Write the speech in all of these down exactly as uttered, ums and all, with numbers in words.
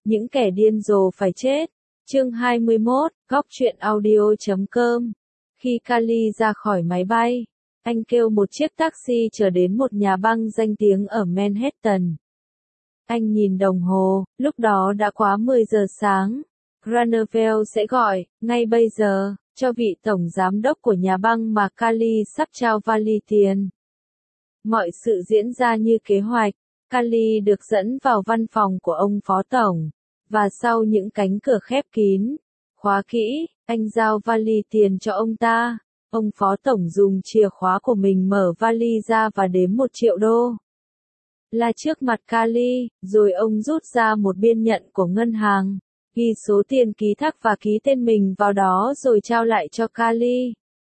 Những kẻ điên rồ phải chết. Chương hai mươi mốt, góc truyện audio chấm com. Khi Kali ra khỏi máy bay, anh kêu một chiếc taxi chở đến một nhà băng danh tiếng ở Manhattan. Anh nhìn đồng hồ, lúc đó đã quá mười giờ sáng. Granville sẽ gọi, ngay bây giờ, cho vị tổng giám đốc của nhà băng mà Kali sắp trao vali tiền. Mọi sự diễn ra như kế hoạch. Kali được dẫn vào văn phòng của ông phó tổng, và sau những cánh cửa khép kín, khóa kỹ, anh giao vali tiền cho ông ta. Ông phó tổng dùng chìa khóa của mình mở vali ra và đếm một triệu đô. Là trước mặt Kali, rồi ông rút ra một biên nhận của ngân hàng, ghi số tiền ký thác và ký tên mình vào đó rồi trao lại cho Kali.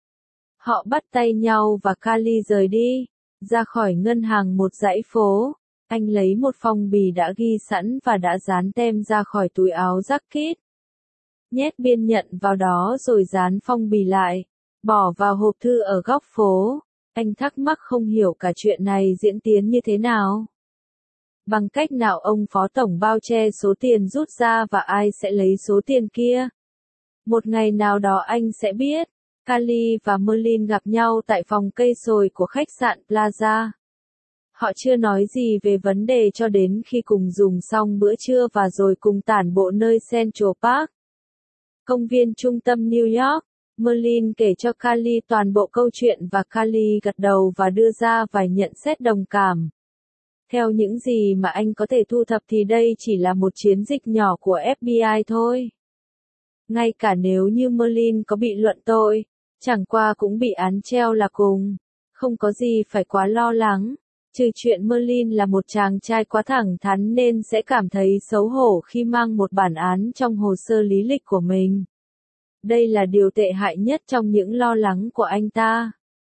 Họ bắt tay nhau và Kali rời đi, ra khỏi ngân hàng một dãy phố. Anh lấy một phong bì đã ghi sẵn và đã dán tem ra khỏi túi áo jacket. Nhét biên nhận vào đó rồi dán phong bì lại, bỏ vào hộp thư ở góc phố. Anh thắc mắc không hiểu cả chuyện này diễn tiến như thế nào. Bằng cách nào ông phó tổng bao che số tiền rút ra và ai sẽ lấy số tiền kia? Một ngày nào đó anh sẽ biết. Kali và Merlin gặp nhau tại phòng cây sồi của khách sạn Plaza. Họ chưa nói gì về vấn đề cho đến khi cùng dùng xong bữa trưa và rồi cùng tản bộ nơi Central Park, công viên trung tâm New York. Merlin kể cho Kali toàn bộ câu chuyện và Kali gật đầu và đưa ra vài nhận xét đồng cảm. Theo những gì mà anh có thể thu thập thì đây chỉ là một chiến dịch nhỏ của ép bê i thôi. Ngay cả nếu như Merlin có bị luận tội, chẳng qua cũng bị án treo là cùng. Không có gì phải quá lo lắng. Trừ chuyện Merlin là một chàng trai quá thẳng thắn nên sẽ cảm thấy xấu hổ khi mang một bản án trong hồ sơ lý lịch của mình. Đây là điều tệ hại nhất trong những lo lắng của anh ta.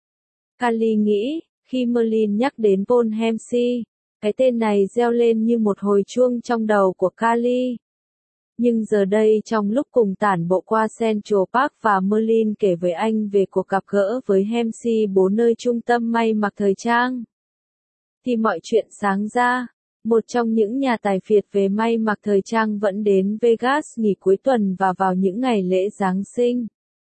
Kali nghĩ, khi Merlin nhắc đến Paul Hemsey, cái tên này reo lên như một hồi chuông trong đầu của Kali. Nhưng giờ đây trong lúc cùng tản bộ qua Central Park và Merlin kể với anh về cuộc gặp gỡ với Hemsey bố nơi trung tâm may mặc thời trang, thì mọi chuyện sáng ra. Một trong những nhà tài phiệt về may mặc thời trang vẫn đến Vegas nghỉ cuối tuần và vào những ngày lễ Giáng sinh,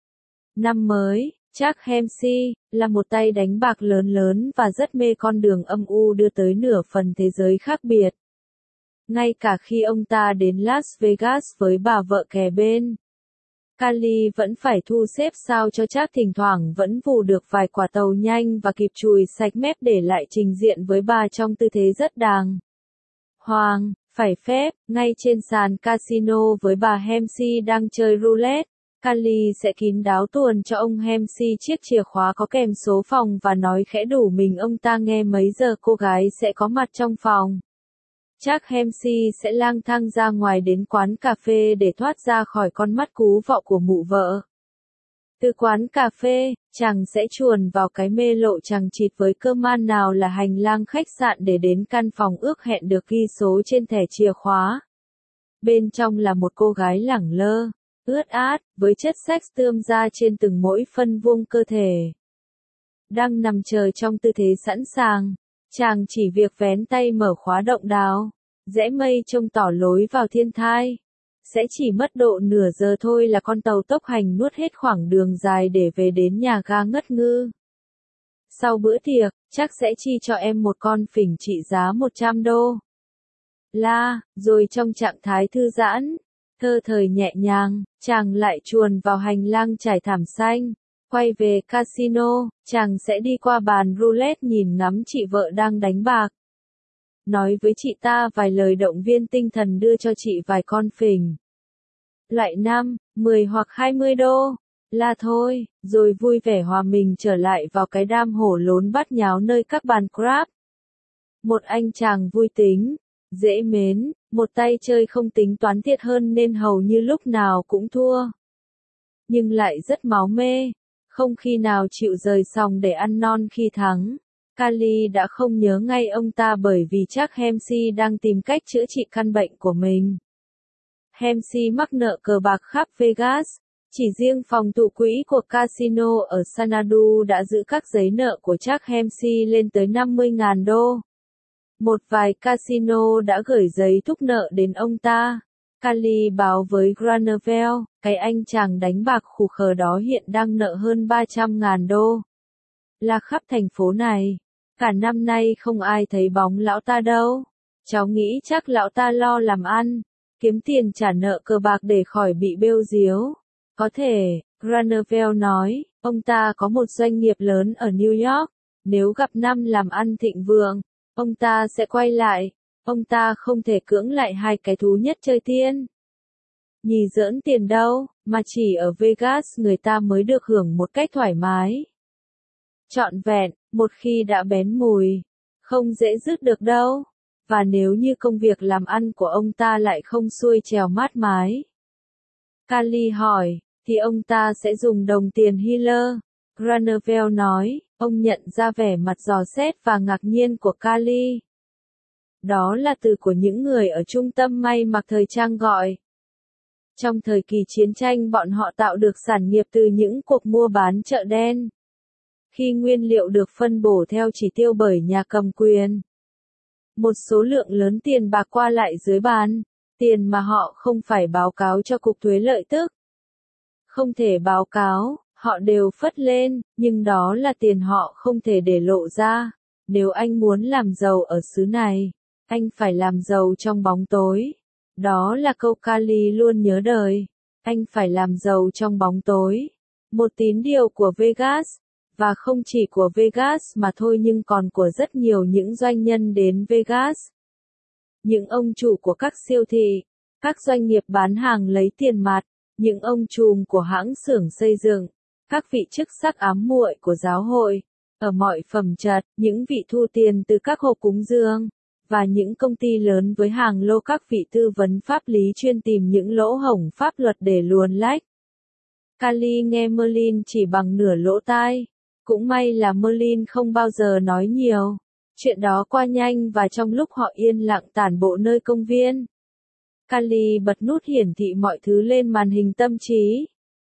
năm mới. Jack Hemsey là một tay đánh bạc lớn lớn và rất mê con đường âm u đưa tới nửa phần thế giới khác biệt. Ngay cả khi ông ta đến Las Vegas với bà vợ kề bên, Kali vẫn phải thu xếp sao cho Jack thỉnh thoảng vẫn vù được vài quả tàu nhanh và kịp chùi sạch mép để lại trình diện với bà trong tư thế rất đàng hoàng, phải phép. Ngay trên sàn casino với bà Hemsey đang chơi roulette, Kali sẽ kín đáo tuồn cho ông Hemsey chiếc chìa khóa có kèm số phòng và nói khẽ đủ mình ông ta nghe mấy giờ cô gái sẽ có mặt trong phòng. Jack Hemsey sẽ lang thang ra ngoài đến quán cà phê để thoát ra khỏi con mắt cú vọ của mụ vợ. Từ quán cà phê, chàng sẽ chuồn vào cái mê lộ chằng chịt với cơm man nào là hành lang khách sạn để đến căn phòng ước hẹn được ghi số trên thẻ chìa khóa. Bên trong là một cô gái lẳng lơ, ướt át, với chất sex tươm ra trên từng mỗi phân vuông cơ thể. Đang nằm chờ trong tư thế sẵn sàng. Chàng chỉ việc vén tay mở khóa động đào, rẽ mây trông tỏ lối vào thiên thai. Sẽ chỉ mất độ nửa giờ thôi là con tàu tốc hành nuốt hết khoảng đường dài để về đến nhà ga ngất ngư. Sau bữa tiệc, chắc sẽ chi cho em một con phỉnh trị giá một trăm đô. La, rồi trong trạng thái thư giãn, thơ thời nhẹ nhàng, chàng lại chuồn vào hành lang trải thảm xanh. Quay về casino, chàng sẽ đi qua bàn roulette nhìn ngắm chị vợ đang đánh bạc. Nói với chị ta vài lời động viên tinh thần đưa cho chị vài con phỉnh. Loại năm, mười hoặc hai mươi đô. Là thôi, rồi vui vẻ hòa mình trở lại vào cái đam hổ lốn bát nháo nơi các bàn crab. Một anh chàng vui tính, dễ mến, một tay chơi không tính toán thiệt hơn nên hầu như lúc nào cũng thua. Nhưng lại rất máu mê. Không khi nào chịu rời sòng để ăn non khi thắng. Kali đã không nhớ ngay ông ta bởi vì chắc Hemsey đang tìm cách chữa trị căn bệnh của mình. Hemsey mắc nợ cờ bạc khắp Vegas. Chỉ riêng phòng tụ quỹ của casino ở Xanadu đã giữ các giấy nợ của Jack Hemsey lên tới năm mươi nghìn đô. Một vài casino đã gửi giấy thúc nợ đến ông ta. Kali báo với Granville, cái anh chàng đánh bạc khù khờ đó hiện đang nợ hơn ba trăm ngàn đô. Là khắp thành phố này. Cả năm nay không ai thấy bóng lão ta đâu. Cháu nghĩ chắc lão ta lo làm ăn, kiếm tiền trả nợ cờ bạc để khỏi bị bêu díu. Có thể, Granville nói, ông ta có một doanh nghiệp lớn ở New York. Nếu gặp năm làm ăn thịnh vượng, ông ta sẽ quay lại. Ông ta không thể cưỡng lại hai cái thú nhất chơi tiên nhì giỡn tiền đâu, mà chỉ ở Vegas người ta mới được hưởng một cách thoải mái. Trọn vẹn, một khi đã bén mùi, không dễ dứt được đâu. Và nếu như công việc làm ăn của ông ta lại không xuôi trèo mát mái. Kali hỏi, thì ông ta sẽ dùng đồng tiền healer. Granville nói, ông nhận ra vẻ mặt dò xét và ngạc nhiên của Kali. Đó là từ của những người ở trung tâm may mặc thời trang gọi. Trong thời kỳ chiến tranh bọn họ tạo được sản nghiệp từ những cuộc mua bán chợ đen. Khi nguyên liệu được phân bổ theo chỉ tiêu bởi nhà cầm quyền. Một số lượng lớn tiền bạc qua lại dưới bàn, tiền mà họ không phải báo cáo cho cục thuế lợi tức. Không thể báo cáo, họ đều phất lên, nhưng đó là tiền họ không thể để lộ ra. Nếu anh muốn làm giàu ở xứ này, anh phải làm giàu trong bóng tối. Đó là câu Kali luôn nhớ đời. Anh phải làm giàu trong bóng tối. Một tín điều của Vegas. Và không chỉ của Vegas mà thôi nhưng còn của rất nhiều những doanh nhân đến Vegas. Những ông chủ của các siêu thị, các doanh nghiệp bán hàng lấy tiền mặt, những ông trùm của hãng xưởng xây dựng, các vị chức sắc ám muội của giáo hội, ở mọi phẩm chất, những vị thu tiền từ các hộp cúng dường, và những công ty lớn với hàng lô các vị tư vấn pháp lý chuyên tìm những lỗ hổng pháp luật để luồn lách. Kali nghe Merlin chỉ bằng nửa lỗ tai. Cũng may là Merlin không bao giờ nói nhiều. Chuyện đó qua nhanh và trong lúc họ yên lặng tản bộ nơi công viên. Kali bật nút hiển thị mọi thứ lên màn hình tâm trí.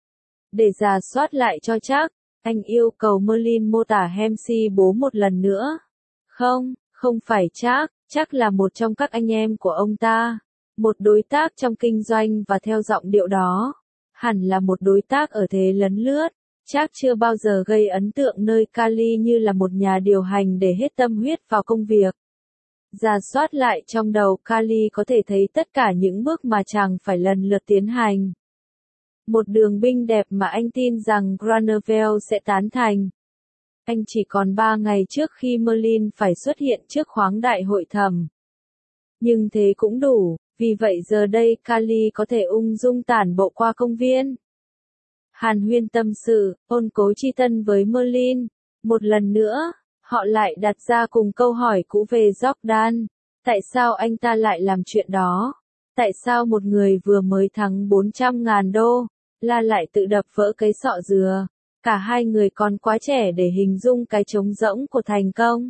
Để rà soát lại cho chắc, anh yêu cầu Merlin mô tả Hemsy bố một lần nữa. Không, không phải chắc, chắc là một trong các anh em của ông ta. Một đối tác trong kinh doanh và theo giọng điệu đó. Hẳn là một đối tác ở thế lấn lướt. Chắc chưa bao giờ gây ấn tượng nơi Kali như là một nhà điều hành để hết tâm huyết vào công việc. Rà soát lại trong đầu Kali có thể thấy tất cả những bước mà chàng phải lần lượt tiến hành. Một đường binh đẹp mà anh tin rằng Granville sẽ tán thành. Anh chỉ còn ba ngày trước khi Merlin phải xuất hiện trước khoáng đại hội thẩm. Nhưng thế cũng đủ, vì vậy giờ đây Kali có thể ung dung tản bộ qua công viên. Hàn huyên tâm sự, ôn cố chi tân với Merlin. Một lần nữa, họ lại đặt ra cùng câu hỏi cũ về Jordan. Tại sao anh ta lại làm chuyện đó? Tại sao một người vừa mới thắng bốn trăm ngàn đô, là lại tự đập vỡ cái sọ dừa? Cả hai người còn quá trẻ để hình dung cái trống rỗng của thành công.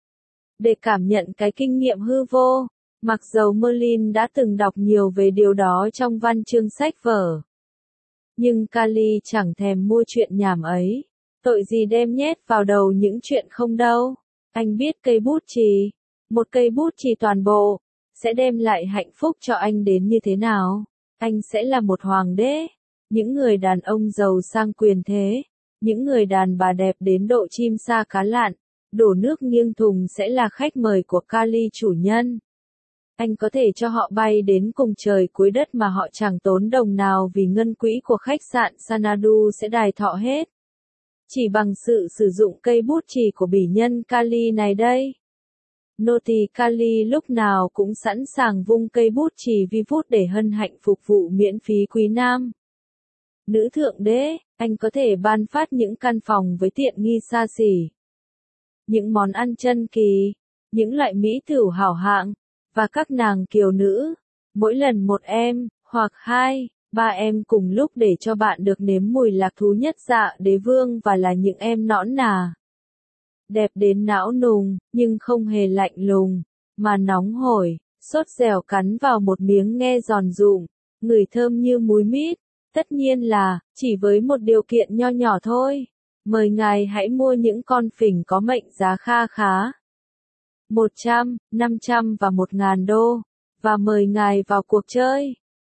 Để cảm nhận cái kinh nghiệm hư vô, mặc dầu Merlin đã từng đọc nhiều về điều đó trong văn chương sách vở. Nhưng Kali chẳng thèm mua chuyện nhảm ấy. Tội gì đem nhét vào đầu những chuyện không đâu. Anh biết cây bút chì, một cây bút chì toàn bộ, sẽ đem lại hạnh phúc cho anh đến như thế nào. Anh sẽ là một hoàng đế. Những người đàn ông giàu sang quyền thế, những người đàn bà đẹp đến độ chim sa cá lặn, đổ nước nghiêng thùng sẽ là khách mời của Kali chủ nhân. Anh có thể cho họ bay đến cùng trời cuối đất mà họ chẳng tốn đồng nào vì ngân quỹ của khách sạn Sanadu sẽ đài thọ hết. Chỉ bằng sự sử dụng cây bút chì của bỉ nhân Kali này đây. Nô tỳ Kali lúc nào cũng sẵn sàng vung cây bút chì vi vút để hân hạnh phục vụ miễn phí quý nam. Nữ thượng đế, anh có thể ban phát những căn phòng với tiện nghi xa xỉ. Những món ăn chân kỳ, những loại mỹ tửu hảo hạng, và các nàng kiều nữ. Mỗi lần một em, hoặc hai, ba em cùng lúc để cho bạn được nếm mùi lạc thú nhất dạ đế vương và là những em nõn nà. Đẹp đến não nùng, nhưng không hề lạnh lùng, mà nóng hổi, sốt dẻo cắn vào một miếng nghe giòn rụm, ngửi thơm như múi mít. Tất nhiên là, chỉ với một điều kiện nho nhỏ thôi. Mời ngài hãy mua những con phỉnh có mệnh giá kha khá. một trăm, năm trăm và một ngàn đô. Và mời ngài vào cuộc chơi.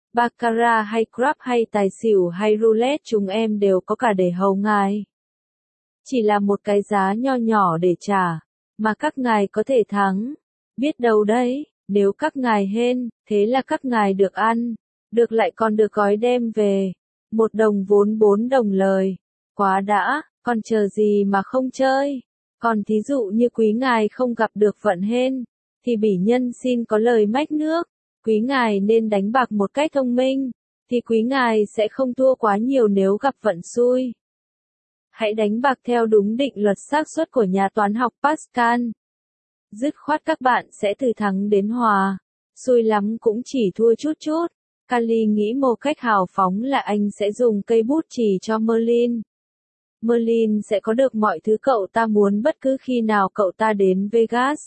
baccarat hay crap hay tài xỉu hay roulette chúng em đều có cả để hầu ngài. Chỉ là một cái giá nho nhỏ để trả, mà các ngài có thể thắng. Biết đâu đấy, nếu các ngài hên, thế là các ngài được ăn, được lại còn được gói đem về. Một đồng vốn bốn đồng lời. Quá đã, còn chờ gì mà không chơi. Còn thí dụ như quý ngài không gặp được vận hên, thì bỉ nhân xin có lời mách nước. Quý ngài nên đánh bạc một cách thông minh, thì quý ngài sẽ không thua quá nhiều nếu gặp vận xui. Hãy đánh bạc theo đúng định luật xác suất của nhà toán học Pascal. Dứt khoát các bạn sẽ từ thắng đến hòa, xui lắm cũng chỉ thua chút chút. Kali nghĩ một cách hào phóng là anh sẽ dùng cây bút chì cho Merlin. Merlin sẽ có được mọi thứ cậu ta muốn bất cứ khi nào cậu ta đến Vegas.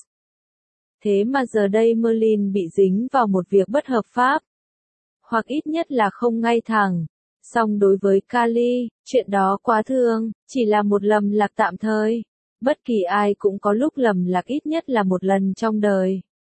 Thế mà giờ đây Merlin bị dính vào một việc bất hợp pháp. Hoặc ít nhất là không ngay thẳng. Song đối với Kali, chuyện đó quá thương, chỉ là một lầm lạc tạm thời. Bất kỳ ai cũng có lúc lầm lạc ít nhất là một lần trong đời.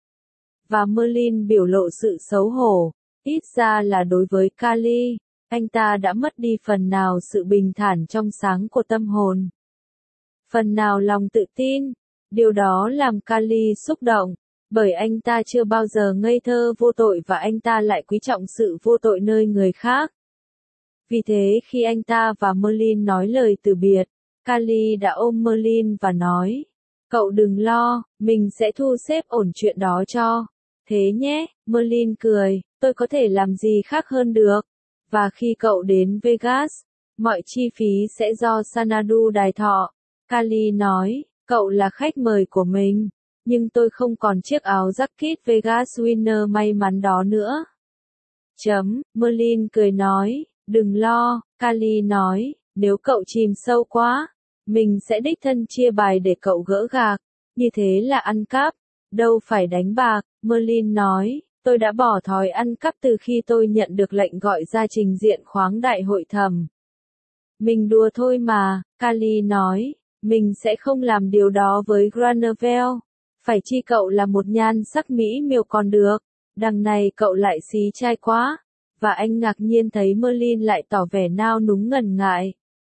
Và Merlin biểu lộ sự xấu hổ, ít ra là đối với Kali, anh ta đã mất đi phần nào sự bình thản trong sáng của tâm hồn. Phần nào lòng tự tin, điều đó làm Kali xúc động, bởi anh ta chưa bao giờ ngây thơ vô tội và anh ta lại quý trọng sự vô tội nơi người khác. Vì thế khi anh ta và Merlin nói lời từ biệt, Kali đã ôm Merlin và nói, cậu đừng lo, mình sẽ thu xếp ổn chuyện đó cho. Thế nhé, Merlin cười, tôi có thể làm gì khác hơn được. Và khi cậu đến Vegas, mọi chi phí sẽ do Xanadu đài thọ. Kali nói, cậu là khách mời của mình, nhưng tôi không còn chiếc áo jacket Vegas Winner may mắn đó nữa. Chấm, Merlin cười nói, đừng lo, Kali nói, nếu cậu chìm sâu quá, mình sẽ đích thân chia bài để cậu gỡ gạc, như thế là ăn cắp, đâu phải đánh bạc. Merlin nói, tôi đã bỏ thói ăn cắp từ khi tôi nhận được lệnh gọi ra trình diện khoáng đại hội thẩm. Mình đùa thôi mà, Kali nói, mình sẽ không làm điều đó với Granville. Phải chi cậu là một nhan sắc mỹ miều còn được, đằng này cậu lại xí trai quá. Và anh ngạc nhiên thấy Merlin lại tỏ vẻ nao núng ngần ngại.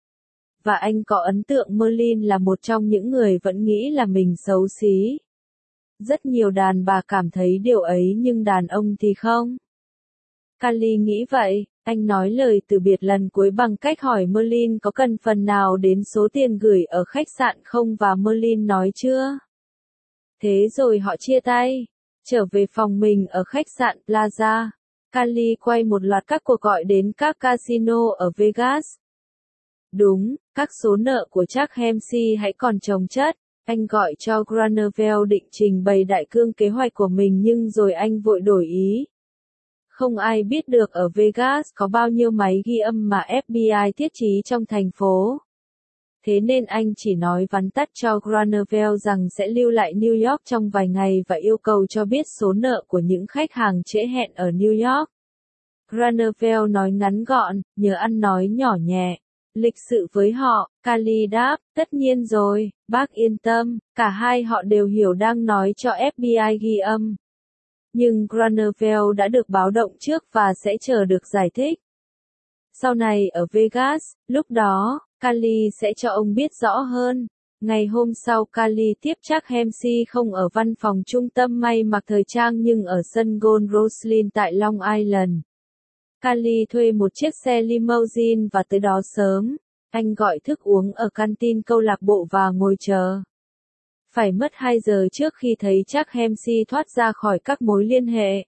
Và anh có ấn tượng Merlin là một trong những người vẫn nghĩ là mình xấu xí. Rất nhiều đàn bà cảm thấy điều ấy nhưng đàn ông thì không. Kali nghĩ vậy, anh nói lời từ biệt lần cuối bằng cách hỏi Merlin có cần phần nào đến số tiền gửi ở khách sạn không và Merlin nói chưa. Thế rồi họ chia tay, trở về phòng mình ở khách sạn Plaza. Kali quay một loạt các cuộc gọi đến các casino ở Vegas. Đúng, các số nợ của Jack Hempsey hãy còn chồng chất. Anh gọi cho Granville định trình bày đại cương kế hoạch của mình nhưng rồi anh vội đổi ý. Không ai biết được ở Vegas có bao nhiêu máy ghi âm mà ép bê i thiết trí trong thành phố. Thế nên anh chỉ nói vắn tắt cho Granville rằng sẽ lưu lại New York trong vài ngày và yêu cầu cho biết số nợ của những khách hàng trễ hẹn ở New York. Granville nói ngắn gọn, nhớ ăn nói nhỏ nhẹ. Lịch sự với họ, Kali đáp, tất nhiên rồi, bác yên tâm, cả hai họ đều hiểu đang nói cho ép bê i ghi âm. Nhưng Granville đã được báo động trước và sẽ chờ được giải thích. Sau này ở Vegas, lúc đó, Kali sẽ cho ông biết rõ hơn. Ngày hôm sau Kali tiếp Jack Hempsey không ở văn phòng trung tâm may mặc thời trang nhưng ở sân Gold Roslyn tại Long Island. Kali thuê một chiếc xe limousine và tới đó sớm. Anh gọi thức uống ở canteen câu lạc bộ và ngồi chờ. Phải mất hai giờ trước khi thấy Jack Hempsey thoát ra khỏi các mối liên hệ.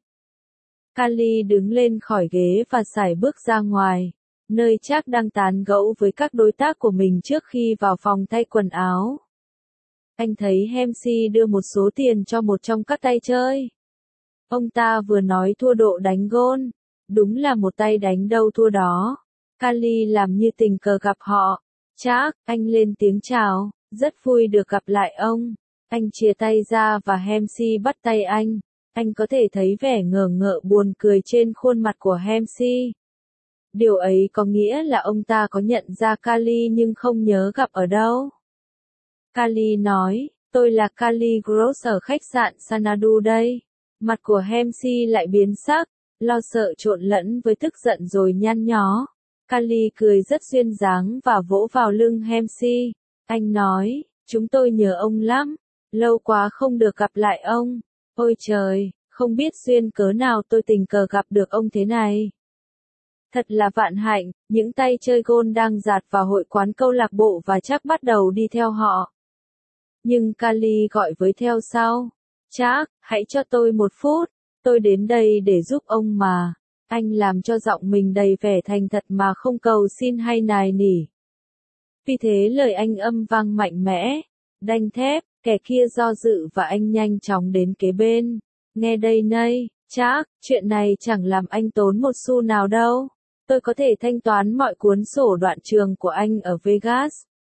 Kali đứng lên khỏi ghế và sải bước ra ngoài, nơi Jack đang tán gẫu với các đối tác của mình trước khi vào phòng thay quần áo. Anh thấy Hempsey đưa một số tiền cho một trong các tay chơi. Ông ta vừa nói thua độ đánh gôn. Đúng là một tay đánh đâu thua đó. Kali làm như tình cờ gặp họ. Jack, anh lên tiếng chào, rất vui được gặp lại ông. Anh chia tay ra và Hempsey bắt tay anh. Anh có thể thấy vẻ ngờ ngợ buồn cười trên khuôn mặt của Hempsey. Điều ấy có nghĩa là ông ta có nhận ra Kali nhưng không nhớ gặp ở đâu. Kali nói, tôi là Kali Gross ở khách sạn Xanadu đây. Mặt của Hempsey lại biến sắc. lo sợ trộn lẫn với tức giận rồi nhăn nhó. Kali cười rất duyên dáng và vỗ vào lưng Hemsi. Anh nói, chúng tôi nhớ ông lắm, lâu quá không được gặp lại ông. Ôi trời, không biết duyên cớ nào tôi tình cờ gặp được ông thế này. Thật là vạn hạnh, những tay chơi gôn đang dạt vào hội quán câu lạc bộ và chắc bắt đầu đi theo họ. Nhưng Kali gọi với theo sau. Chắc, hãy cho tôi một phút, tôi đến đây để giúp ông mà. Anh làm cho giọng mình đầy vẻ thành thật mà không cầu xin hay nài nỉ. Vì thế lời anh âm vang mạnh mẽ, đanh thép, kẻ kia do dự và anh nhanh chóng đến kế bên. Nghe đây này, chắc, chuyện này chẳng làm anh tốn một xu nào đâu. Tôi có thể thanh toán mọi cuốn sổ đoạn trường của anh ở Vegas.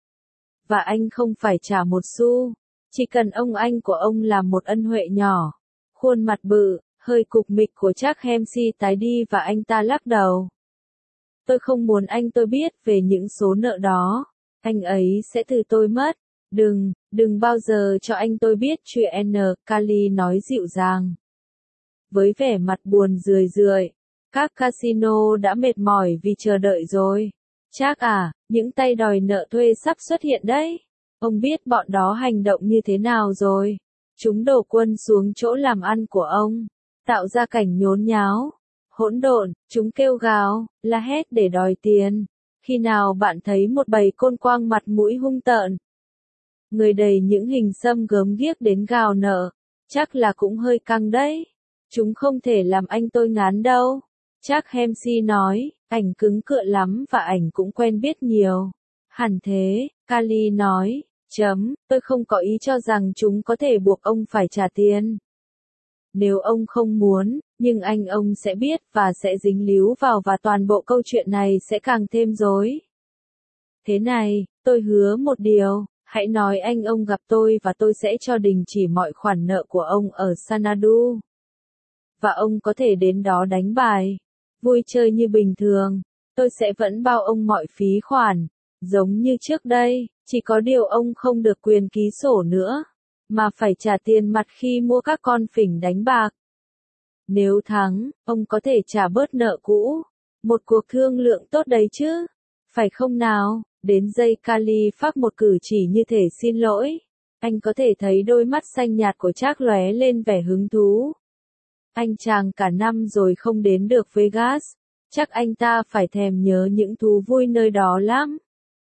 Và anh không phải trả một xu. Chỉ cần ông anh của ông làm một ân huệ nhỏ. Khuôn mặt bự, hơi cục mịch của Jack Hemsi tái đi và anh ta lắc đầu. Tôi không muốn anh tôi biết về những số nợ đó. Anh ấy sẽ từ tôi mất. Đừng, đừng bao giờ cho anh tôi biết chuyện N. Kali nói dịu dàng. Với vẻ mặt buồn rười rượi. Các casino đã mệt mỏi vì chờ đợi rồi. Chắc à, những tay đòi nợ thuê sắp xuất hiện đấy. Ông biết bọn đó hành động như thế nào rồi. Chúng đổ quân xuống chỗ làm ăn của ông. Tạo ra cảnh nhốn nháo. Hỗn độn, chúng kêu gào, la hét để đòi tiền. Khi nào bạn thấy một bầy côn quang mặt mũi hung tợn. Người đầy những hình xăm gớm ghiếc đến gào nợ. Chắc là cũng hơi căng đấy. Chúng không thể làm anh tôi ngán đâu. Chắc Hemsi nói, ảnh cứng cựa lắm và ảnh cũng quen biết nhiều. Hẳn thế, Kali nói, chấm, tôi không có ý cho rằng chúng có thể buộc ông phải trả tiền. Nếu ông không muốn, nhưng anh ông sẽ biết và sẽ dính líu vào và toàn bộ câu chuyện này sẽ càng thêm rối. Thế này, tôi hứa một điều, hãy nói anh ông gặp tôi và tôi sẽ cho đình chỉ mọi khoản nợ của ông ở Xanadu. Và ông có thể đến đó đánh bài, vui chơi như bình thường, tôi sẽ vẫn bao ông mọi phí khoản, giống như trước đây, chỉ có điều ông không được quyền ký sổ nữa, mà phải trả tiền mặt khi mua các con phỉnh đánh bạc. Nếu thắng, ông có thể trả bớt nợ cũ, một cuộc thương lượng tốt đấy chứ, phải không nào? Đến giây Kali phát một cử chỉ như thể xin lỗi, anh có thể thấy đôi mắt xanh nhạt của Trác lóe lên vẻ hứng thú. Anh chàng cả năm rồi không đến được Vegas, chắc anh ta phải thèm nhớ những thú vui nơi đó lắm.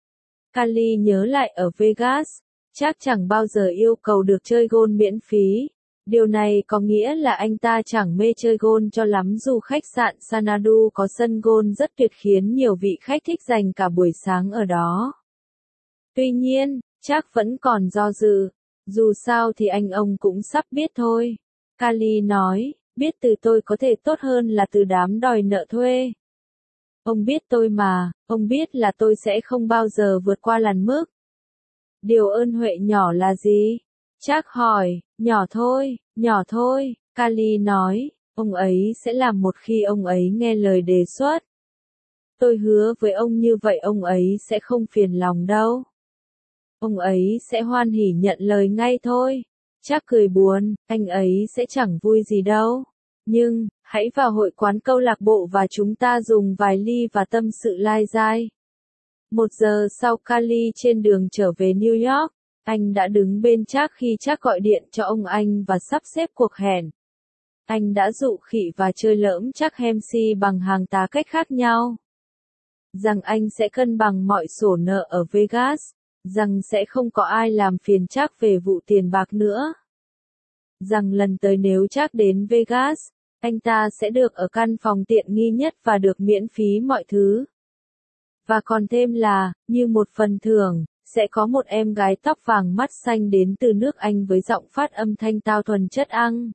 Kali nhớ lại ở Vegas, Trác chẳng bao giờ yêu cầu được chơi gôn miễn phí. Điều này có nghĩa là anh ta chẳng mê chơi gôn cho lắm dù khách sạn Xanadu có sân gôn rất tuyệt khiến nhiều vị khách thích dành cả buổi sáng ở đó. Tuy nhiên, Trác vẫn còn do dự, dù sao thì anh ông cũng sắp biết thôi. Kali nói, biết từ tôi có thể tốt hơn là từ đám đòi nợ thuê. Ông biết tôi mà, ông biết là tôi sẽ không bao giờ vượt qua làn mức. Điều ơn huệ nhỏ là gì? Trác hỏi, nhỏ thôi, nhỏ thôi, Kali nói, ông ấy sẽ làm một khi ông ấy nghe lời đề xuất. Tôi hứa với ông như vậy ông ấy sẽ không phiền lòng đâu. Ông ấy sẽ hoan hỉ nhận lời ngay thôi. Trác cười buồn, anh ấy sẽ chẳng vui gì đâu. Nhưng, hãy vào hội quán câu lạc bộ và chúng ta dùng vài ly và tâm sự lai dai. Một giờ sau Kali trên đường trở về New York, anh đã đứng bên Trác khi Trác gọi điện cho ông anh và sắp xếp cuộc hẹn. Anh đã dụ khị và chơi lỡm Trác Hemsi bằng hàng tá cách khác nhau. Rằng anh sẽ cân bằng mọi sổ nợ ở Vegas, rằng sẽ không có ai làm phiền Trác về vụ tiền bạc nữa. Rằng lần tới nếu Trác đến Vegas, anh ta sẽ được ở căn phòng tiện nghi nhất và được miễn phí mọi thứ. Và còn thêm là, như một phần thưởng, sẽ có một em gái tóc vàng mắt xanh đến từ nước Anh với giọng phát âm thanh tao thuần chất ăn.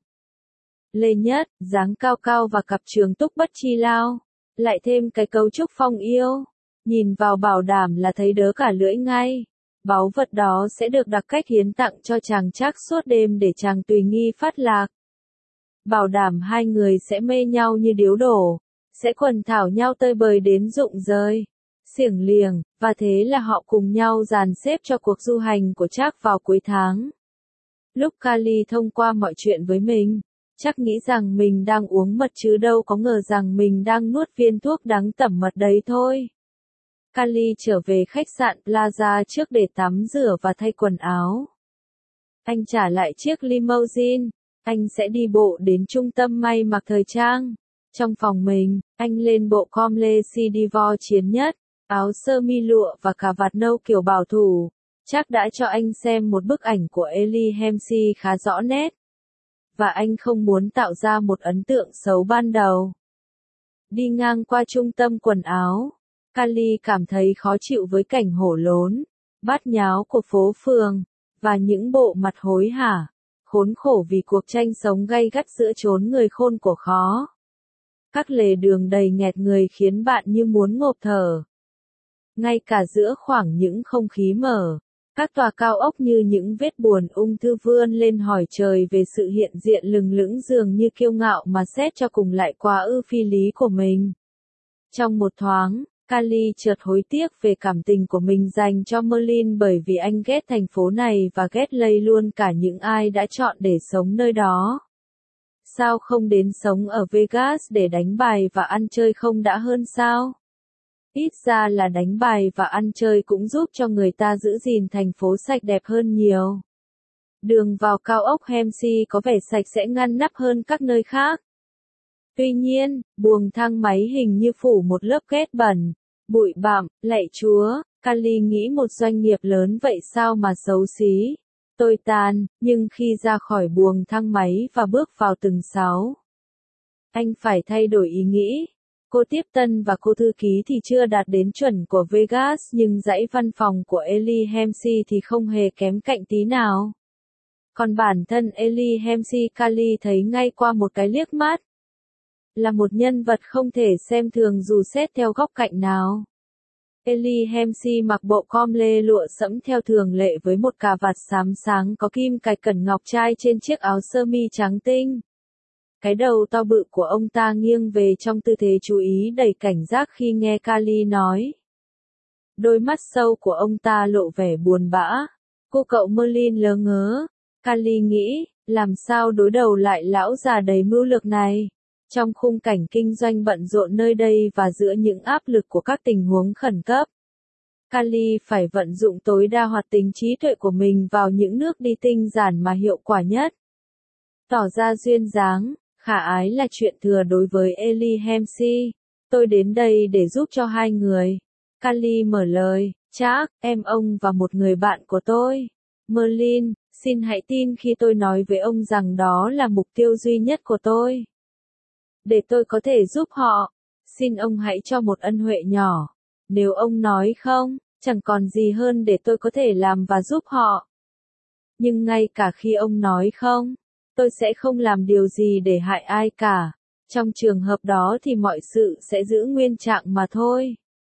Lê nhất, dáng cao cao và cặp trường túc bất chi lao. Lại thêm cái cấu trúc phong yêu. Nhìn vào bảo đảm là thấy đớ cả lưỡi ngay. Báu vật đó sẽ được đặc cách hiến tặng cho chàng Trác suốt đêm để chàng tùy nghi phát lạc. Bảo đảm hai người sẽ mê nhau như điếu đổ. Sẽ quần thảo nhau tơi bời đến rụng rơi. Xiểng liềng, và thế là họ cùng nhau dàn xếp cho cuộc du hành của Trác vào cuối tháng. Lúc Kali thông qua mọi chuyện với mình, Chắc nghĩ rằng mình đang uống mật chứ đâu có ngờ rằng mình đang nuốt viên thuốc đắng tẩm mật đấy thôi. Kali trở về khách sạn Plaza trước để tắm rửa và thay quần áo. Anh trả lại chiếc limousine. Anh sẽ đi bộ đến trung tâm may mặc thời trang. Trong phòng mình, anh lên bộ comble Dior chiến nhất, áo sơ mi lụa và cà vạt nâu kiểu bảo thủ. Chắc đã cho anh xem một bức ảnh của Ellie Hemsey khá rõ nét. Và anh không muốn tạo ra một ấn tượng xấu ban đầu. Đi ngang qua trung tâm quần áo, Kali cảm thấy khó chịu với cảnh hổ lốn, bát nháo của phố phường, và những bộ mặt hối hả, khốn khổ vì cuộc tranh sống gay gắt giữa chốn người khôn của khó. Các lề đường đầy nghẹt người khiến bạn như muốn ngộp thở. Ngay cả giữa khoảng những không khí mở, các tòa cao ốc như những vết buồn ung thư vươn lên hỏi trời về sự hiện diện lừng lững dường như kiêu ngạo mà xét cho cùng lại quá ư phi lý của mình. Trong một thoáng, Kali chợt hối tiếc về cảm tình của mình dành cho Merlin bởi vì anh ghét thành phố này và ghét lây luôn cả những ai đã chọn để sống nơi đó. Sao không đến sống ở Vegas để đánh bài và ăn chơi không đã hơn sao? Ít ra là đánh bài và ăn chơi cũng giúp cho người ta giữ gìn thành phố sạch đẹp hơn nhiều. Đường vào cao ốc Hemsey có vẻ sạch sẽ ngăn nắp hơn các nơi khác. Tuy nhiên, buồng thang máy hình như phủ một lớp kết bẩn, bụi bặm, lạy chúa, Kali nghĩ một doanh nghiệp lớn vậy sao mà xấu xí, tồi tàn, nhưng khi ra khỏi buồng thang máy và bước vào từng sáu, anh phải thay đổi ý nghĩ. Cô tiếp tân và cô thư ký thì chưa đạt đến chuẩn của Vegas nhưng dãy văn phòng của Ellie Hemsey thì không hề kém cạnh tí nào. Còn bản thân Ellie Hemsey Kali thấy ngay qua một cái liếc mắt. Là một nhân vật không thể xem thường dù xét theo góc cạnh nào. Ellie Hemsey mặc bộ comble lụa sẫm theo thường lệ với một cà vạt xám sáng có kim cài cẩn ngọc trai trên chiếc áo sơ mi trắng tinh. Cái đầu to bự của ông ta nghiêng về trong tư thế chú ý đầy cảnh giác khi nghe Kali nói. Đôi mắt sâu của ông ta lộ vẻ buồn bã. Cô cậu Merlin lớ ngớ. Kali nghĩ, làm sao đối đầu lại lão già đầy mưu lược này. Trong khung cảnh kinh doanh bận rộn nơi đây và giữa những áp lực của các tình huống khẩn cấp, Kali phải vận dụng tối đa hoạt tính trí tuệ của mình vào những nước đi tinh giản mà hiệu quả nhất. Tỏ ra duyên dáng, khả ái là chuyện thừa đối với Ellie Hemsey. Tôi đến đây để giúp cho hai người. Kali mở lời, chắc, em ông và một người bạn của tôi. Merlin, xin hãy tin khi tôi nói với ông rằng đó là mục tiêu duy nhất của tôi. Để tôi có thể giúp họ, xin ông hãy cho một ân huệ nhỏ. Nếu ông nói không, chẳng còn gì hơn để tôi có thể làm và giúp họ. Nhưng ngay cả khi ông nói không, tôi sẽ không làm điều gì để hại ai cả. Trong trường hợp đó thì mọi sự sẽ giữ nguyên trạng mà thôi.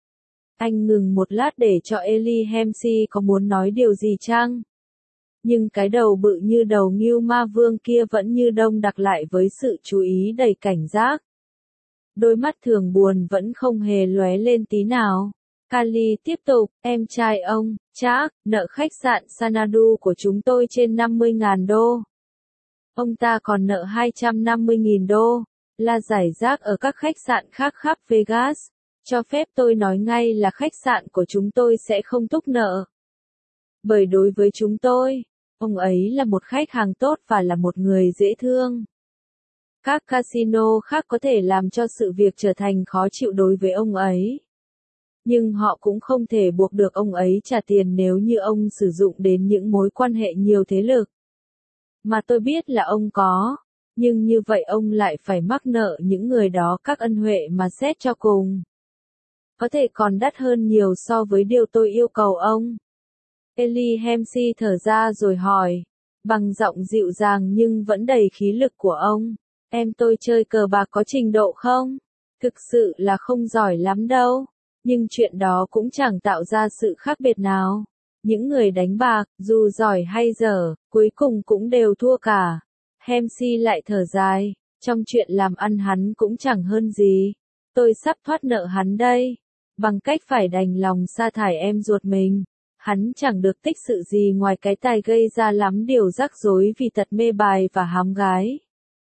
Anh ngừng một lát để cho Ellie Hemsey có muốn nói điều gì chăng? Nhưng cái đầu bự như đầu ngưu ma vương kia vẫn như đông đặc lại với sự chú ý đầy cảnh giác. Đôi mắt thường buồn vẫn không hề lóe lên tí nào. Kali tiếp tục, em trai ông, chắc, nợ khách sạn Xanadu của chúng tôi trên năm mươi nghìn đô. Ông ta còn nợ hai trăm năm mươi nghìn đô, là giải rác ở các khách sạn khác khắp Vegas. Cho phép tôi nói ngay là khách sạn của chúng tôi sẽ không túc nợ. Bởi đối với chúng tôi, ông ấy là một khách hàng tốt và là một người dễ thương. Các casino khác có thể làm cho sự việc trở thành khó chịu đối với ông ấy. Nhưng họ cũng không thể buộc được ông ấy trả tiền nếu như ông sử dụng đến những mối quan hệ nhiều thế lực. Mà tôi biết là ông có, nhưng như vậy ông lại phải mắc nợ những người đó các ân huệ mà xét cho cùng. Có thể còn đắt hơn nhiều so với điều tôi yêu cầu ông. Ellie Hemsey thở ra rồi hỏi, bằng giọng dịu dàng nhưng vẫn đầy khí lực của ông, em tôi chơi cờ bạc có trình độ không? Thực sự là không giỏi lắm đâu, nhưng chuyện đó cũng chẳng tạo ra sự khác biệt nào. Những người đánh bạc, dù giỏi hay dở, cuối cùng cũng đều thua cả. Hemsey lại thở dài, trong chuyện làm ăn hắn cũng chẳng hơn gì. Tôi sắp thoát nợ hắn đây, bằng cách phải đành lòng sa thải em ruột mình. Hắn chẳng được tích sự gì ngoài cái tài gây ra lắm điều rắc rối vì tật mê bài và hám gái.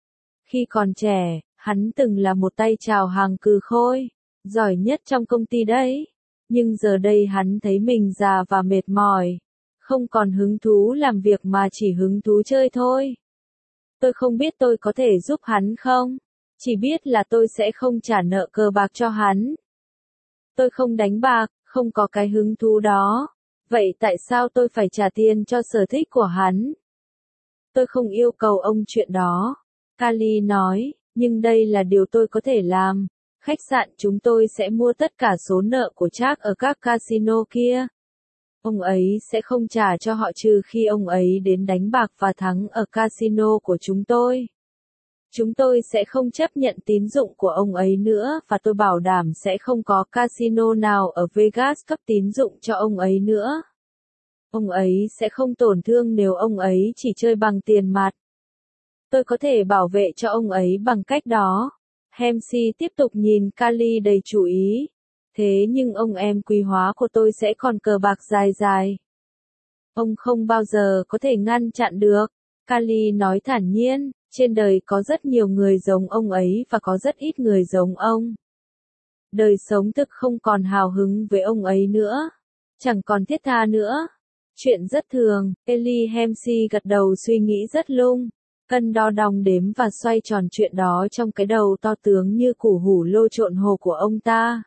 Khi còn trẻ, hắn từng là một tay chào hàng cừ khôi, giỏi nhất trong công ty đấy. Nhưng giờ đây hắn thấy mình già và mệt mỏi, không còn hứng thú làm việc mà chỉ hứng thú chơi thôi. Tôi không biết tôi có thể giúp hắn không, chỉ biết là tôi sẽ không trả nợ cờ bạc cho hắn. Tôi không đánh bạc, không có cái hứng thú đó. Vậy tại sao tôi phải trả tiền cho sở thích của hắn? Tôi không yêu cầu ông chuyện đó. Kali nói, nhưng đây là điều tôi có thể làm. Khách sạn chúng tôi sẽ mua tất cả số nợ của Jack ở các casino kia. Ông ấy sẽ không trả cho họ trừ khi ông ấy đến đánh bạc và thắng ở casino của chúng tôi. Chúng tôi sẽ không chấp nhận tín dụng của ông ấy nữa và tôi bảo đảm sẽ không có casino nào ở Vegas cấp tín dụng cho ông ấy nữa. Ông ấy sẽ không tổn thương nếu ông ấy chỉ chơi bằng tiền mặt. Tôi có thể bảo vệ cho ông ấy bằng cách đó. Hemsey tiếp tục nhìn Kali đầy chú ý. Thế nhưng ông em quý hóa của tôi sẽ còn cờ bạc dài dài. Ông không bao giờ có thể ngăn chặn được. Kali nói thản nhiên, trên đời có rất nhiều người giống ông ấy và có rất ít người giống ông. Đời sống thực không còn hào hứng với ông ấy nữa. Chẳng còn thiết tha nữa. Chuyện rất thường, Eli Hemsey gật đầu suy nghĩ rất lung. Cân đo đong đếm và xoay tròn chuyện đó trong cái đầu to tướng như củ hủ lô trộn hồ của ông ta.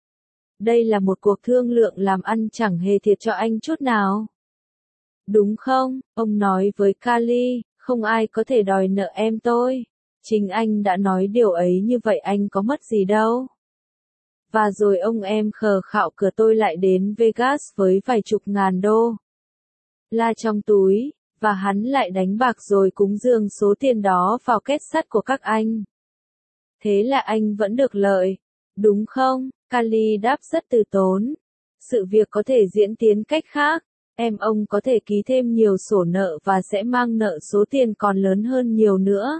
Đây là một cuộc thương lượng làm ăn chẳng hề thiệt cho anh chút nào. Đúng không? Ông nói với Kali, không ai có thể đòi nợ em tôi. Chính anh đã nói điều ấy như vậy anh có mất gì đâu. Và rồi ông em khờ khạo cửa tôi lại đến Vegas với vài chục ngàn đô la trong túi, và hắn lại đánh bạc rồi cúng dường số tiền đó vào két sắt của các anh. Thế là anh vẫn được lợi, đúng không? Kali đáp rất từ tốn. Sự việc có thể diễn tiến cách khác. Em ông có thể ký thêm nhiều sổ nợ và sẽ mang nợ số tiền còn lớn hơn nhiều nữa.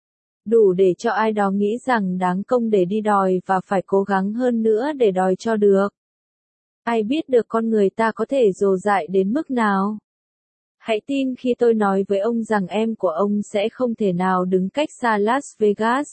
Đủ để cho ai đó nghĩ rằng đáng công để đi đòi và phải cố gắng hơn nữa để đòi cho được. Ai biết được con người ta có thể dồ dại đến mức nào? Hãy tin khi tôi nói với ông rằng em của ông sẽ không thể nào đứng cách xa Las Vegas.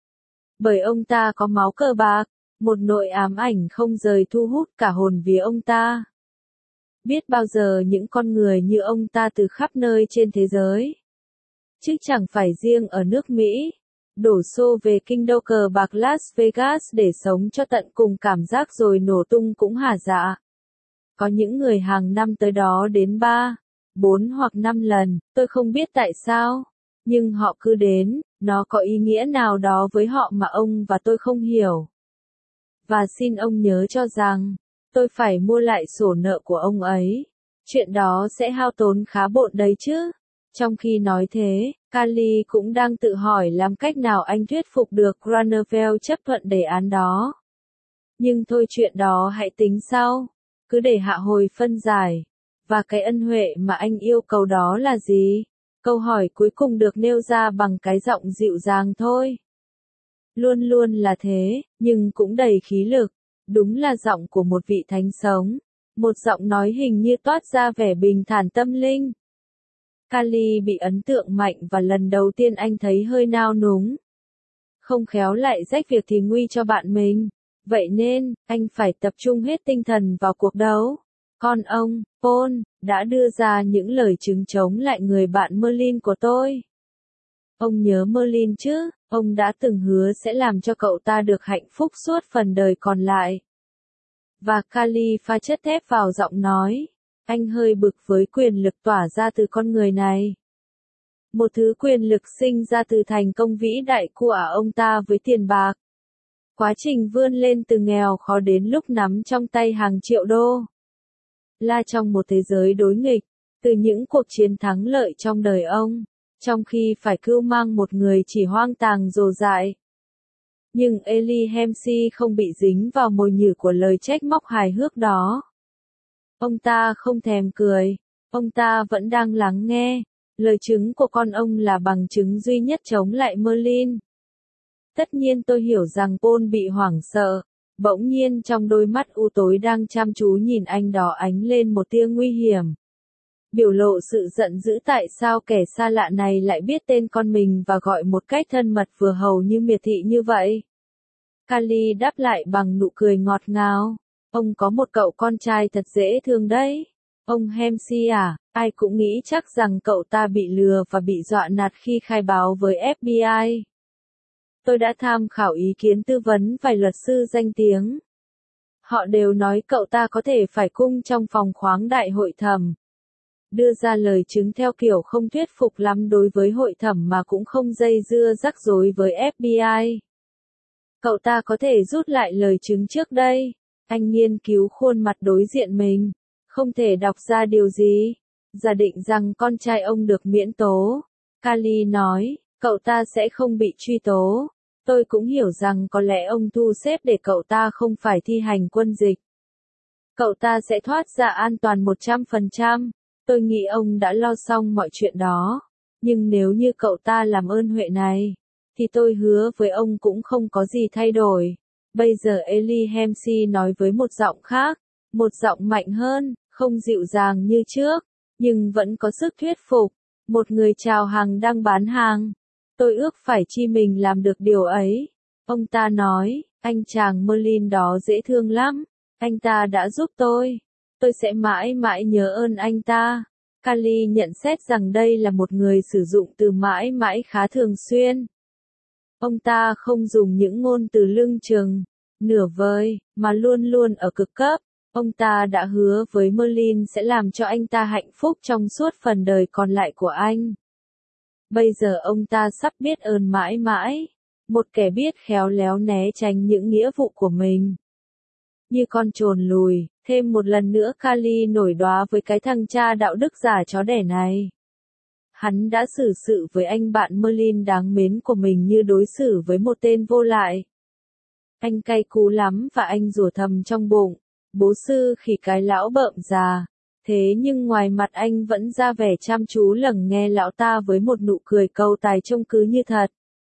Bởi ông ta có máu cờ bạc, một nỗi ám ảnh không rời thu hút cả hồn vía ông ta. Biết bao giờ những con người như ông ta từ khắp nơi trên thế giới, chứ chẳng phải riêng ở nước Mỹ, đổ xô về kinh đô cờ bạc Las Vegas để sống cho tận cùng cảm giác rồi nổ tung cũng hả dạ. Có những người hàng năm tới đó đến ba, bốn hoặc năm lần, tôi không biết tại sao, nhưng họ cứ đến, nó có ý nghĩa nào đó với họ mà ông và tôi không hiểu. Và xin ông nhớ cho rằng, tôi phải mua lại sổ nợ của ông ấy. Chuyện đó sẽ hao tốn khá bộn đấy chứ. Trong khi nói thế, Kali cũng đang tự hỏi làm cách nào anh thuyết phục được Granville chấp thuận đề án đó. Nhưng thôi chuyện đó hãy tính sau. Cứ để hạ hồi phân giải. Và cái ân huệ mà anh yêu cầu đó là gì? Câu hỏi cuối cùng được nêu ra bằng cái giọng dịu dàng thôi. Luôn luôn là thế, nhưng cũng đầy khí lực. Đúng là giọng của một vị thánh sống. Một giọng nói hình như toát ra vẻ bình thản tâm linh. Kali bị ấn tượng mạnh và lần đầu tiên anh thấy hơi nao núng. Không khéo lại rách việc thì nguy cho bạn mình. Vậy nên, anh phải tập trung hết tinh thần vào cuộc đấu. Còn ông, Paul, đã đưa ra những lời chứng chống lại người bạn Merlin của tôi. Ông nhớ Merlin chứ, ông đã từng hứa sẽ làm cho cậu ta được hạnh phúc suốt phần đời còn lại. Và Kali pha chất thép vào giọng nói. Anh hơi bực với quyền lực tỏa ra từ con người này. Một thứ quyền lực sinh ra từ thành công vĩ đại của ông ta với tiền bạc. Quá trình vươn lên từ nghèo khó đến lúc nắm trong tay hàng triệu đô. Là trong một thế giới đối nghịch, từ những cuộc chiến thắng lợi trong đời ông, trong khi phải cưu mang một người chỉ hoang tàng rồ dại. Nhưng Eli Hemsey không bị dính vào mồi nhử của lời trách móc hài hước đó. Ông ta không thèm cười, ông ta vẫn đang lắng nghe. Lời chứng của con ông là bằng chứng duy nhất chống lại Merlin. Tất nhiên tôi hiểu rằng Paul bị hoảng sợ. Bỗng nhiên trong đôi mắt u tối đang chăm chú nhìn anh đó ánh lên một tia nguy hiểm. biểu lộ sự giận dữ tại sao kẻ xa lạ này lại biết tên con mình và gọi một cách thân mật vừa hầu như miệt thị như vậy. Kali đáp lại bằng nụ cười ngọt ngào. Ông có một cậu con trai thật dễ thương đấy. Ông Hemsi à, ai cũng nghĩ chắc rằng cậu ta bị lừa và bị dọa nạt khi khai báo với ép bê i. Tôi đã tham khảo ý kiến tư vấn vài luật sư danh tiếng. Họ đều nói cậu ta có thể phải cung trong phòng khoáng đại hội thẩm. Đưa ra lời chứng theo kiểu không thuyết phục lắm đối với hội thẩm mà cũng không dây dưa rắc rối với ép bê i. Cậu ta có thể rút lại lời chứng trước đây. Anh nghiên cứu khuôn mặt đối diện mình. Không thể đọc ra điều gì. Giả định rằng con trai ông được miễn tố. Kali nói, cậu ta sẽ không bị truy tố. Tôi cũng hiểu rằng có lẽ ông thu xếp để cậu ta không phải thi hành quân dịch. Cậu ta sẽ thoát ra an toàn một trăm phần trăm. Tôi nghĩ ông đã lo xong mọi chuyện đó. Nhưng nếu như cậu ta làm ơn huệ này, thì tôi hứa với ông cũng không có gì thay đổi. Bây giờ Eli Hemsi nói với một giọng khác, một giọng mạnh hơn, không dịu dàng như trước, nhưng vẫn có sức thuyết phục. Một người chào hàng đang bán hàng. Tôi ước phải chi mình làm được điều ấy. Ông ta nói, anh chàng Merlin đó dễ thương lắm. Anh ta đã giúp tôi. Tôi sẽ mãi mãi nhớ ơn anh ta. Kali nhận xét rằng đây là một người sử dụng từ mãi mãi khá thường xuyên. Ông ta không dùng những ngôn từ lưng chừng, nửa vời, mà luôn luôn ở cực cấp. Ông ta đã hứa với Merlin sẽ làm cho anh ta hạnh phúc trong suốt phần đời còn lại của anh. Bây giờ ông ta sắp biết ơn mãi mãi. Một kẻ biết khéo léo né tránh những nghĩa vụ của mình. Như con trồn lùi, thêm một lần nữa Kali nổi đoá với cái thằng cha đạo đức giả chó đẻ này. Hắn đã xử sự với anh bạn Merlin đáng mến của mình như đối xử với một tên vô lại. Anh cay cú lắm và anh rủa thầm trong bụng, bố sư khỉ cái lão bợm già. Thế nhưng ngoài mặt anh vẫn ra vẻ chăm chú lắng nghe lão ta với một nụ cười câu tài trông cứ như thật.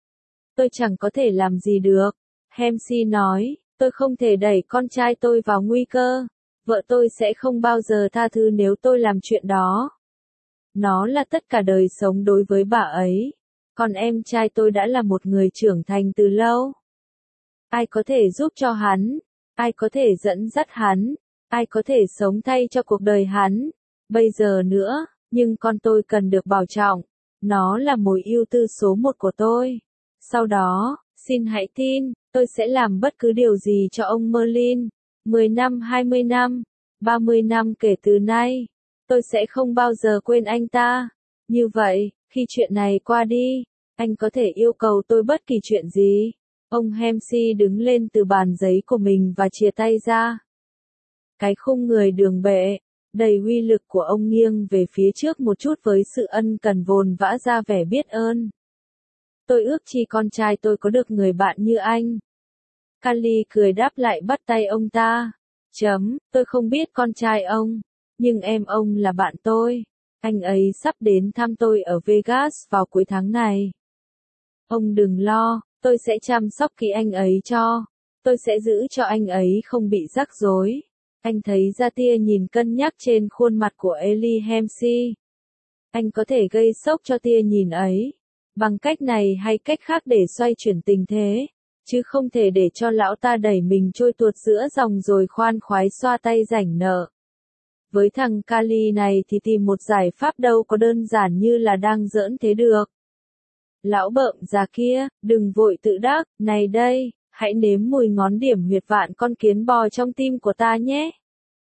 Tôi chẳng có thể làm gì được, Hemsi nói, tôi không thể đẩy con trai tôi vào nguy cơ. Vợ tôi sẽ không bao giờ tha thứ nếu tôi làm chuyện đó. Nó là tất cả đời sống đối với bà ấy. Còn em trai tôi đã là một người trưởng thành từ lâu. Ai có thể giúp cho hắn? Ai có thể dẫn dắt hắn? Ai có thể sống thay cho cuộc đời hắn? Bây giờ nữa, nhưng con tôi cần được bảo trọng. Nó là mối ưu tư số một của tôi. Sau đó, xin hãy tin, tôi sẽ làm bất cứ điều gì cho ông Merlin. mười năm, hai mươi năm, ba mươi năm kể từ nay. Tôi sẽ không bao giờ quên anh ta. Như vậy, khi chuyện này qua đi, anh có thể yêu cầu tôi bất kỳ chuyện gì. Ông Hemsi đứng lên từ bàn giấy của mình và chìa tay ra. Cái khung người đường bệ, đầy uy lực của ông nghiêng về phía trước một chút với sự ân cần vồn vã ra vẻ biết ơn. Tôi ước chi con trai tôi có được người bạn như anh. Kali cười đáp lại bắt tay ông ta. Chấm, tôi không biết con trai ông, nhưng em ông là bạn tôi. Anh ấy sắp đến thăm tôi ở Vegas vào cuối tháng này. Ông đừng lo, tôi sẽ chăm sóc kỹ anh ấy cho. Tôi sẽ giữ cho anh ấy không bị rắc rối. Anh thấy ra tia nhìn cân nhắc trên khuôn mặt của Eli Hemsi. Anh có thể gây sốc cho tia nhìn ấy, bằng cách này hay cách khác để xoay chuyển tình thế, chứ không thể để cho lão ta đẩy mình trôi tuột giữa dòng rồi khoan khoái xoa tay rảnh nợ. Với thằng Kali này thì tìm một giải pháp đâu có đơn giản như là đang giỡn thế được. Lão bợm già kia, đừng vội tự đắc, này đây, hãy nếm mùi ngón điểm huyệt vạn con kiến bò trong tim của ta nhé.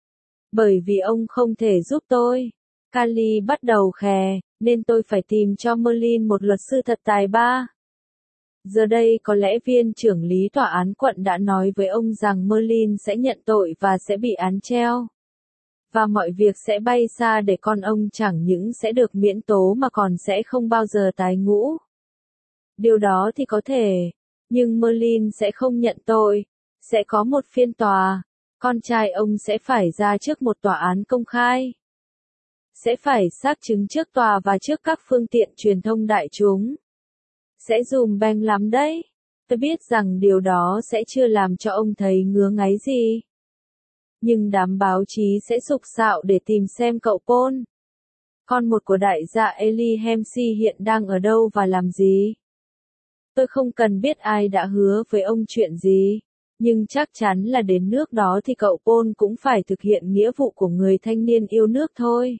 Bởi vì ông không thể giúp tôi. Kali bắt đầu khè, nên tôi phải tìm cho Merlin một luật sư thật tài ba. Giờ đây có lẽ viên trưởng lý tòa án quận đã nói với ông rằng Merlin sẽ nhận tội và sẽ bị án treo. Và mọi việc sẽ bay xa để con ông chẳng những sẽ được miễn tố mà còn sẽ không bao giờ tái ngũ. Điều đó thì có thể, nhưng Merlin sẽ không nhận tội. Sẽ có một phiên tòa. Con trai ông sẽ phải ra trước một tòa án công khai. Sẽ phải xác chứng trước tòa và trước các phương tiện truyền thông đại chúng. Sẽ dùm beng lắm đấy. Tôi biết rằng điều đó sẽ chưa làm cho ông thấy ngứa ngáy gì. Nhưng đám báo chí sẽ sục sạo để tìm xem cậu Paul con một của đại gia Eli Hemsey hiện đang ở đâu và làm gì? Tôi không cần biết ai đã hứa với ông chuyện gì, nhưng chắc chắn là đến nước đó thì cậu Paul cũng phải thực hiện nghĩa vụ của người thanh niên yêu nước thôi.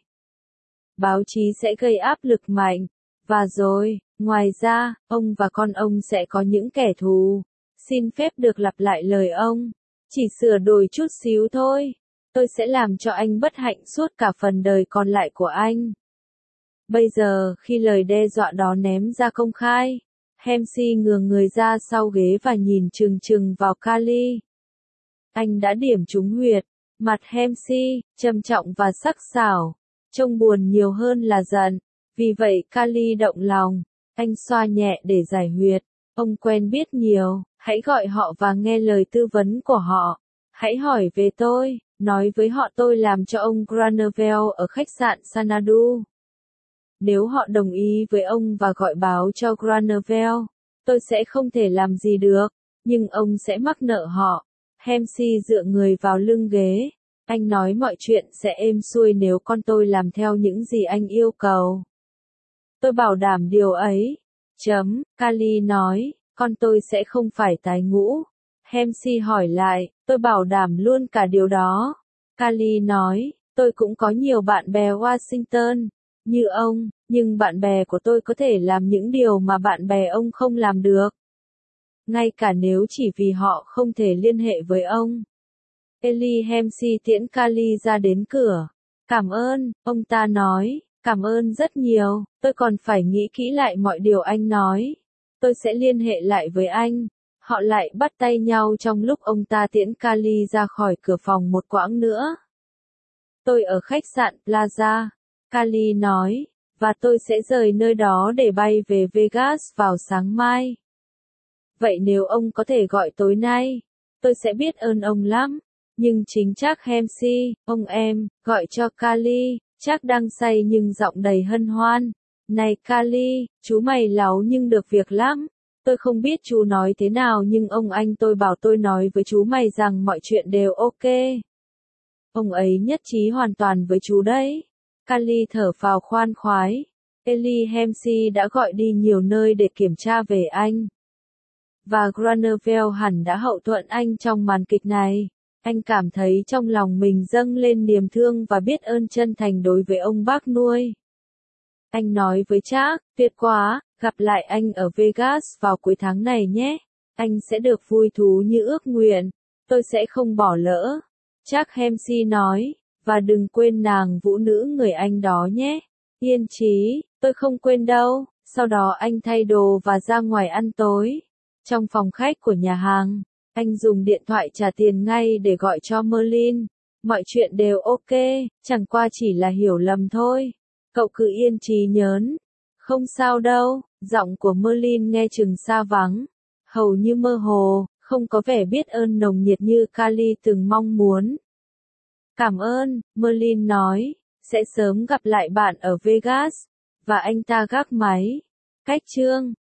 Báo chí sẽ gây áp lực mạnh, và rồi, ngoài ra, ông và con ông sẽ có những kẻ thù. Xin phép được lặp lại lời ông, chỉ sửa đổi chút xíu thôi. Tôi sẽ làm cho anh bất hạnh suốt cả phần đời còn lại của anh. Bây giờ, khi lời đe dọa đó ném ra công khai, Hemsey ngửa người ra sau ghế và nhìn chừng chừng vào Kali. Anh đã điểm trúng huyệt. Mặt Hemsey, trầm trọng và sắc sảo, trông buồn nhiều hơn là giận. Vì vậy Kali động lòng. Anh xoa nhẹ để giải huyệt. Ông quen biết nhiều, hãy gọi họ và nghe lời tư vấn của họ. Hãy hỏi về tôi, nói với họ tôi làm cho ông Granville ở khách sạn Sanadu. Nếu họ đồng ý với ông và gọi báo cho Granville, tôi sẽ không thể làm gì được, nhưng ông sẽ mắc nợ họ. Hemsey dựa người vào lưng ghế. Anh nói mọi chuyện sẽ êm xuôi nếu con tôi làm theo những gì anh yêu cầu. Tôi bảo đảm điều ấy. Chấm, Kali nói, con tôi sẽ không phải tái ngũ. Hemsey hỏi lại, tôi bảo đảm luôn cả điều đó. Kali nói, tôi cũng có nhiều bạn bè Washington, như ông, nhưng bạn bè của tôi có thể làm những điều mà bạn bè ông không làm được. Ngay cả nếu chỉ vì họ không thể liên hệ với ông. Eli Hemsey tiễn Kali ra đến cửa. Cảm ơn, ông ta nói, cảm ơn rất nhiều, tôi còn phải nghĩ kỹ lại mọi điều anh nói. Tôi sẽ liên hệ lại với anh. Họ lại bắt tay nhau trong lúc ông ta tiễn Kali ra khỏi cửa phòng một quãng nữa. Tôi ở khách sạn Plaza, Kali nói, và tôi sẽ rời nơi đó để bay về Vegas vào sáng mai. Vậy nếu ông có thể gọi tối nay, tôi sẽ biết ơn ông lắm. Nhưng chính chắc Hemsey, ông em, gọi cho Kali, chắc đang say nhưng giọng đầy hân hoan. Này Kali, chú mày láu nhưng được việc lắm. Tôi không biết chú nói thế nào nhưng ông anh tôi bảo tôi nói với chú mày rằng mọi chuyện đều ok. Ông ấy nhất trí hoàn toàn với chú đấy. Kali thở phào khoan khoái. Eli Hemsey đã gọi đi nhiều nơi để kiểm tra về anh. Và Granville hẳn đã hậu thuẫn anh trong màn kịch này. Anh cảm thấy trong lòng mình dâng lên niềm thương và biết ơn chân thành đối với ông bác nuôi. Anh nói với Charles, tuyệt quá, gặp lại anh ở Vegas vào cuối tháng này nhé. Anh sẽ được vui thú như ước nguyện. Tôi sẽ không bỏ lỡ. Charles Hemsey nói, và đừng quên nàng vũ nữ người Anh đó nhé. Yên chí, tôi không quên đâu. Sau đó anh thay đồ và ra ngoài ăn tối. Trong phòng khách của nhà hàng, anh dùng điện thoại trả tiền ngay để gọi cho Merlin. Mọi chuyện đều ok, chẳng qua chỉ là hiểu lầm thôi. Cậu cứ yên trí nhớn. Không sao đâu, giọng của Merlin nghe chừng xa vắng, hầu như mơ hồ, không có vẻ biết ơn nồng nhiệt như Kali từng mong muốn. Cảm ơn, Merlin nói, sẽ sớm gặp lại bạn ở Vegas. Và anh ta gác máy. Cách chương